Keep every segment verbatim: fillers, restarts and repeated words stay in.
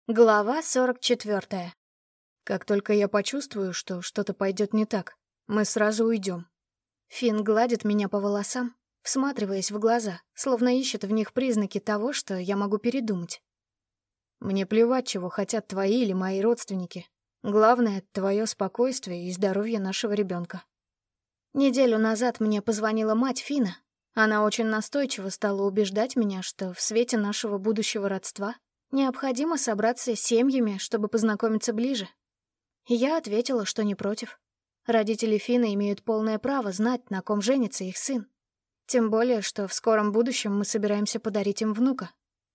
Глава сорок четвёртая. Как только я почувствую, что что-то пойдет не так, мы сразу уйдем. Финн гладит меня по волосам, всматриваясь в глаза, словно ищет в них признаки того, что я могу передумать. Мне плевать, чего хотят твои или мои родственники. Главное — твое спокойствие и здоровье нашего ребенка. Неделю назад мне позвонила мать Финна. Она очень настойчиво стала убеждать меня, что в свете нашего будущего родства необходимо собраться с семьями, чтобы познакомиться ближе. И я ответила, что не против. Родители Финна имеют полное право знать, на ком женится их сын. Тем более, что в скором будущем мы собираемся подарить им внука.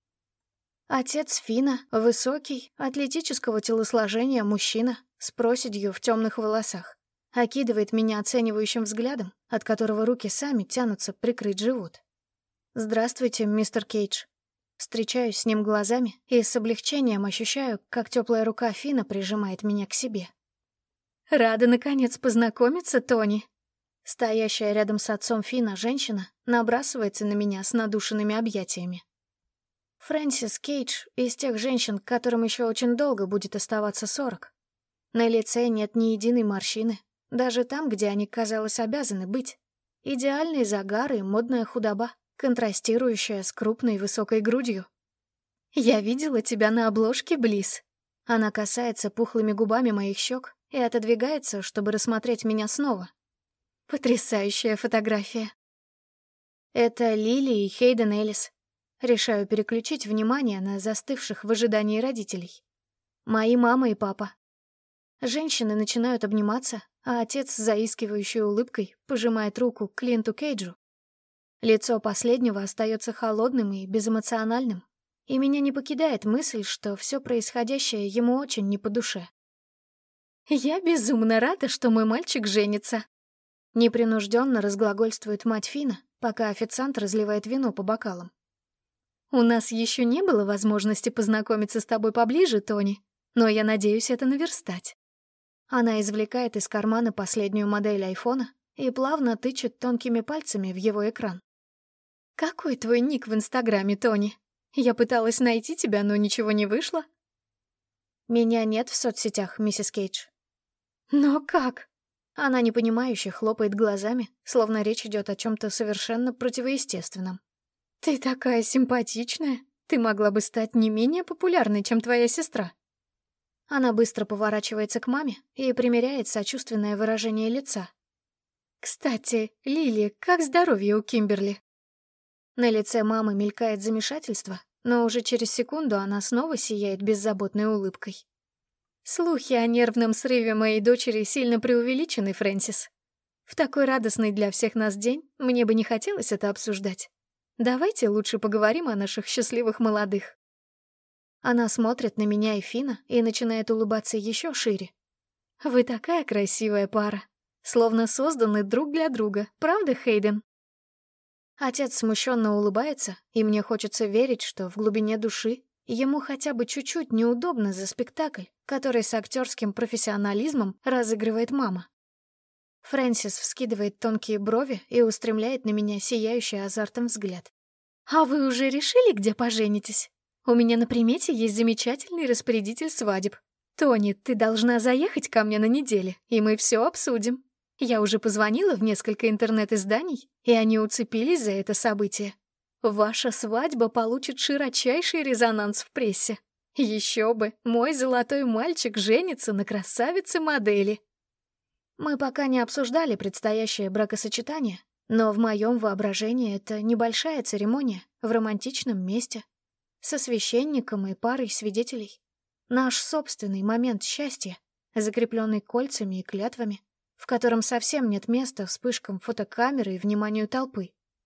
Отец Финна — высокий, атлетического телосложения мужчина с проседью в темных волосах. Окидывает меня оценивающим взглядом, от которого руки сами тянутся прикрыть живот. «Здравствуйте, мистер Кейдж». Встречаюсь с ним глазами и с облегчением ощущаю, как теплая рука Финна прижимает меня к себе. «Рада, наконец, познакомиться, Тони». Стоящая рядом с отцом Финна женщина набрасывается на меня с надушенными объятиями. Фрэнсис Кейдж из тех женщин, которым еще очень долго будет оставаться сорок. На лице нет ни единой морщины, даже там, где они, казалось, обязаны быть. Идеальный загар и модная худоба, контрастирующая с крупной высокой грудью. «Я видела тебя на обложке, Близ». Она касается пухлыми губами моих щек и отодвигается, чтобы рассмотреть меня снова. Потрясающая фотография. Это Лили и Хейден Эллис. Решаю переключить внимание на застывших в ожидании родителей. Мои мама и папа. Женщины начинают обниматься, а отец с заискивающей улыбкой пожимает руку Клинту Кейджу. Лицо последнего остается холодным и безэмоциональным, и меня не покидает мысль, что все происходящее ему очень не по душе. «Я безумно рада, что мой мальчик женится», — непринужденно разглагольствует мать Финна, пока официант разливает вино по бокалам. «У нас еще не было возможности познакомиться с тобой поближе, Тони, но я надеюсь это наверстать». Она извлекает из кармана последнюю модель айфона и плавно тычет тонкими пальцами в его экран. «Какой твой ник в Инстаграме, Тони? Я пыталась найти тебя, но ничего не вышло». «Меня нет в соцсетях, миссис Кейдж». «Но как?» Она непонимающе хлопает глазами, словно речь идет о чем-то совершенно противоестественном. «Ты такая симпатичная. Ты могла бы стать не менее популярной, чем твоя сестра». Она быстро поворачивается к маме и примеряет сочувственное выражение лица. «Кстати, Лили, как здоровье у Кимберли?» На лице мамы мелькает замешательство, но уже через секунду она снова сияет беззаботной улыбкой. «Слухи о нервном срыве моей дочери сильно преувеличены, Фрэнсис. В такой радостный для всех нас день мне бы не хотелось это обсуждать. Давайте лучше поговорим о наших счастливых молодых». Она смотрит на меня и Финна и начинает улыбаться еще шире. «Вы такая красивая пара. Словно созданы друг для друга, правда, Хейден?» Отец смущенно улыбается, и мне хочется верить, что в глубине души ему хотя бы чуть-чуть неудобно за спектакль, который с актерским профессионализмом разыгрывает мама. Фрэнсис вскидывает тонкие брови и устремляет на меня сияющий азартом взгляд. «А вы уже решили, где поженитесь? У меня на примете есть замечательный распорядитель свадеб. Тони, ты должна заехать ко мне на неделе, и мы все обсудим. Я уже позвонила в несколько интернет-изданий, и они уцепились за это событие. Ваша свадьба получит широчайший резонанс в прессе. Еще бы, мой золотой мальчик женится на красавице-модели». Мы пока не обсуждали предстоящее бракосочетание, но в моем воображении это небольшая церемония в романтичном месте, со священником и парой свидетелей. Наш собственный момент счастья, закрепленный кольцами и клятвами, в котором совсем нет места вспышкам фотокамеры и вниманию толпы.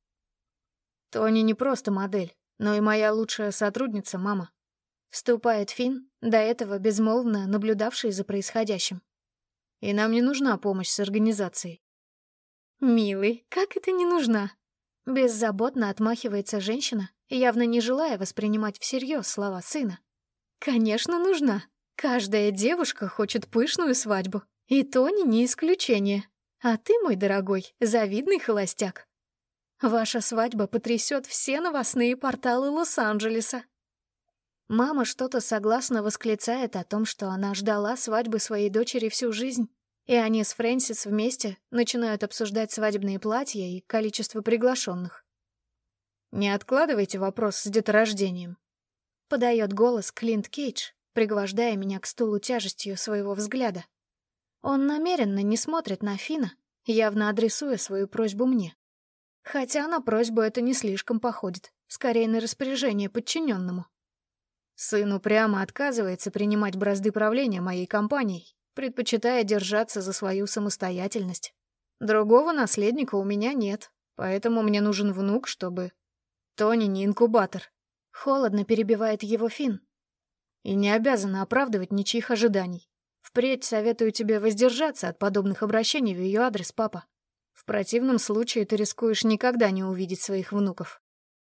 «Тони не просто модель, но и моя лучшая сотрудница, мама», — вступает Финн, до этого безмолвно наблюдавший за происходящим. «И нам не нужна помощь с организацией». «Милый, как это не нужна?» Беззаботно отмахивается женщина, явно не желая воспринимать всерьез слова сына. «Конечно, нужна. Каждая девушка хочет пышную свадьбу, и Тони не исключение. А ты, мой дорогой, завидный холостяк. Ваша свадьба потрясет все новостные порталы Лос-Анджелеса». Мама что-то согласно восклицает о том, что она ждала свадьбы своей дочери всю жизнь, и они с Фрэнсис вместе начинают обсуждать свадебные платья и количество приглашенных. «Не откладывайте вопрос с деторождением», — подает голос Клинт Кейдж, пригвождая меня к стулу тяжестью своего взгляда. Он намеренно не смотрит на Фина, явно адресуя свою просьбу мне. Хотя на просьбу это не слишком походит, скорее на распоряжение подчиненному. Сын упрямо отказывается принимать бразды правления моей компанией, предпочитая держаться за свою самостоятельность. Другого наследника у меня нет, поэтому мне нужен внук, чтобы... Тони не инкубатор. Холодно перебивает его Фин. И не обязана оправдывать ничьих ожиданий. Впредь советую тебе воздержаться от подобных обращений в ее адрес, папа. В противном случае ты рискуешь никогда не увидеть своих внуков.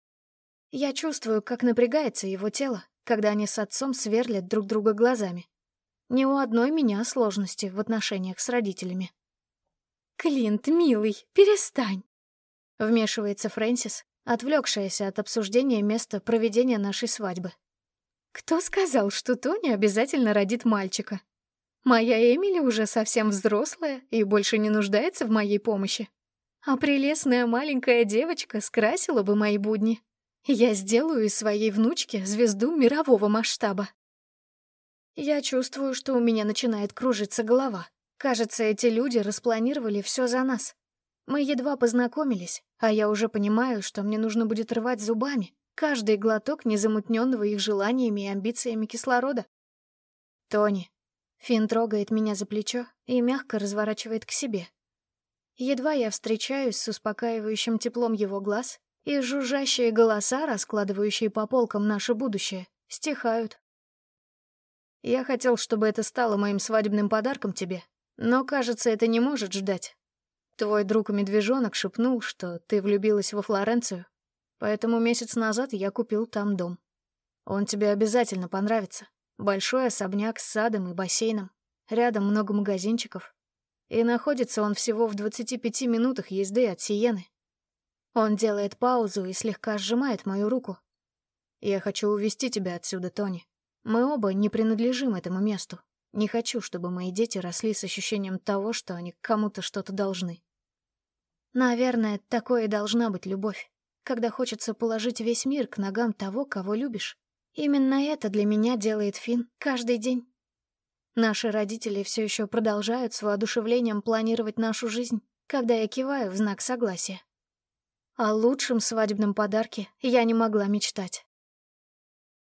Я чувствую, как напрягается его тело, когда они с отцом сверлят друг друга глазами. Ни у одной меня сложности в отношениях с родителями. «Клинт, милый, перестань!» Вмешивается Фрэнсис, отвлекшаяся от обсуждения места проведения нашей свадьбы. «Кто сказал, что Тони обязательно родит мальчика? Моя Эмили уже совсем взрослая и больше не нуждается в моей помощи. А прелестная маленькая девочка скрасила бы мои будни. Я сделаю из своей внучки звезду мирового масштаба». Я чувствую, что у меня начинает кружиться голова. Кажется, эти люди распланировали все за нас. Мы едва познакомились, а я уже понимаю, что мне нужно будет рвать зубами каждый глоток незамутненного их желаниями и амбициями кислорода. «Тони». Финн трогает меня за плечо и мягко разворачивает к себе. Едва я встречаюсь с успокаивающим теплом его глаз, и жужжащие голоса, раскладывающие по полкам наше будущее, стихают. «Я хотел, чтобы это стало моим свадебным подарком тебе, но, кажется, это не может ждать. Твой друг-медвежонок шепнул, что ты влюбилась во Флоренцию, поэтому месяц назад я купил там дом. Он тебе обязательно понравится. Большой особняк с садом и бассейном, рядом много магазинчиков. И находится он всего в двадцати пяти минутах езды от Сиены». Он делает паузу и слегка сжимает мою руку. «Я хочу увезти тебя отсюда, Тони. Мы оба не принадлежим этому месту. Не хочу, чтобы мои дети росли с ощущением того, что они кому-то что-то должны». Наверное, такое и должна быть любовь, когда хочется положить весь мир к ногам того, кого любишь. Именно это для меня делает Финн каждый день. Наши родители все еще продолжают с воодушевлением планировать нашу жизнь, когда я киваю в знак согласия. О лучшем свадебном подарке я не могла мечтать.